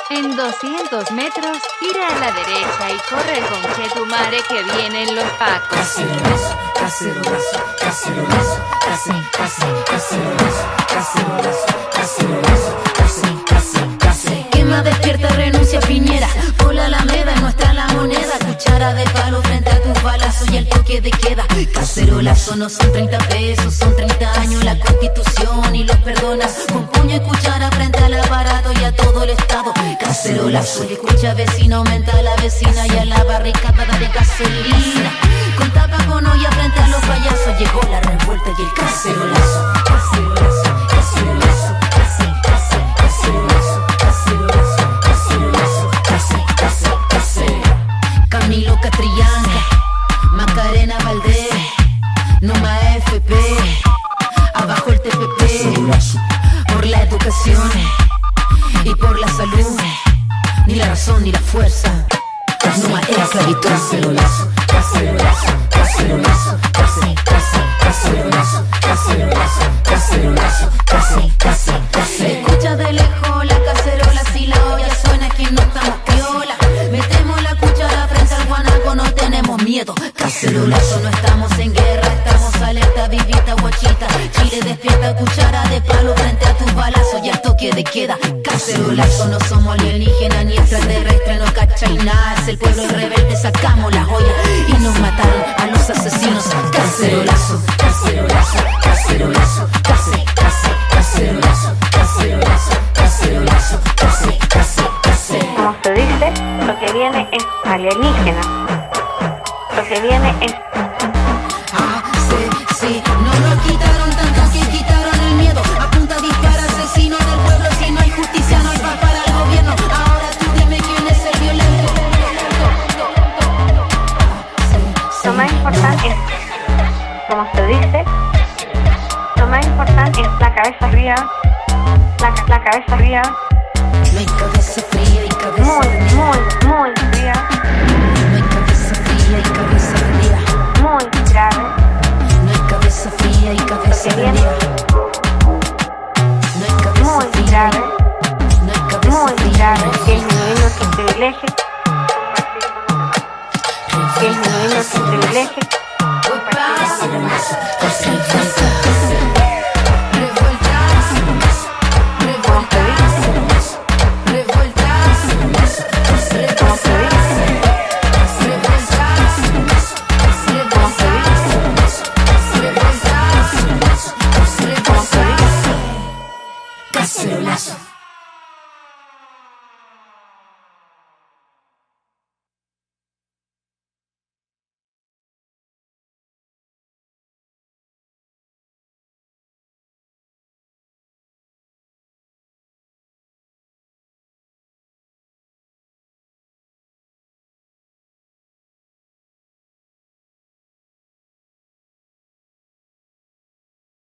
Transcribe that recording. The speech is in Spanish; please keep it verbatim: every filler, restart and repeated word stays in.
En doscientos metros, gira a la derecha y corre con Chetumare que vienen los pacos. Cacerolazo, cacerolazo, cacerolazo, casi, casi, cacerolazo, cacerolazo, cacerolazo, casi, casi, casi. Quien más despierta renuncia a Piñera. Por la Alameda es nuestra la moneda. Cuchara de palo frente a tus balazos y el toque de queda. Cacerolazo no son treinta pesos, son treinta años la Constitución y los perdonas. Con puño y cuchara frente al aparato y a todo el Estado. Cacerolazo, y escucha vecino, aumenta a la vecina y a la barricada de gasolina. Con tapa con olla frente a los payasos llegó la revuelta y el cacerolazo. Cacerolazo, cacerolazo, casi, casi, cacerolazo, cacerolazo, cacerolazo, casi, casi, casi. Camilo Catrillanca, Macarena Valdés, Numa F P, abajo el T P P, por la educación y por la salud, ni la razón ni la fuerza, Numa es esclavitud. Cacerolazo, cacerolazo, cacerolazo, casi, casi, cacerolazo, cacerolazo, cacerolazo, casi, casi, casi. Se escucha de lejos la cacerola, si la olla suena que no estamos piola. Metemos la cuchara frente al guanaco, no tenemos miedo. Cacerolazo, no estamos en guerra, estamos alerta, vivita, guachita. Chile despierta, cuchara de palo frente a tus balazos y al toque de queda. Cacerolazo, no somos alienígenas ni extraterrestres, no cachai nada. Es el pueblo el rebelde, sacamos la joya y nos mataron a los asesinos. Cacerolazo, cacerolazo, cacerolazo, casi, casi, cacerolazo, cacerolazo, cacerolazo, casi, casi, casi. Como se dice, lo que viene es alienígena. Lo que viene es... Ah, sí, sí, no nos quitaron tanto que quitaron el miedo. Apunta, dispara, asesino del pueblo. Si no hay justicia, no hay paz para el gobierno. Ahora tú dime quién es el violento. Lo más importante es, como se dice, lo más importante es la cabeza fría, la, la cabeza fría, No hay cabeza fría y cabeza muy, fría. muy, muy fría, No hay cabeza fría y cabeza fría. muy grave. No hay cabeza fría y cabeza Lo que viene- fría. No hay cabeza Muy fría. grave, No hay cabeza muy fría. grave, que disminuir nuestros privilegios, que disminuir nuestros privilegios. Cacerolazo, casi, casi, casi. Revueltas, revueltas, revueltas, revueltas, revueltas, revueltas, revueltas. Cacerolazo.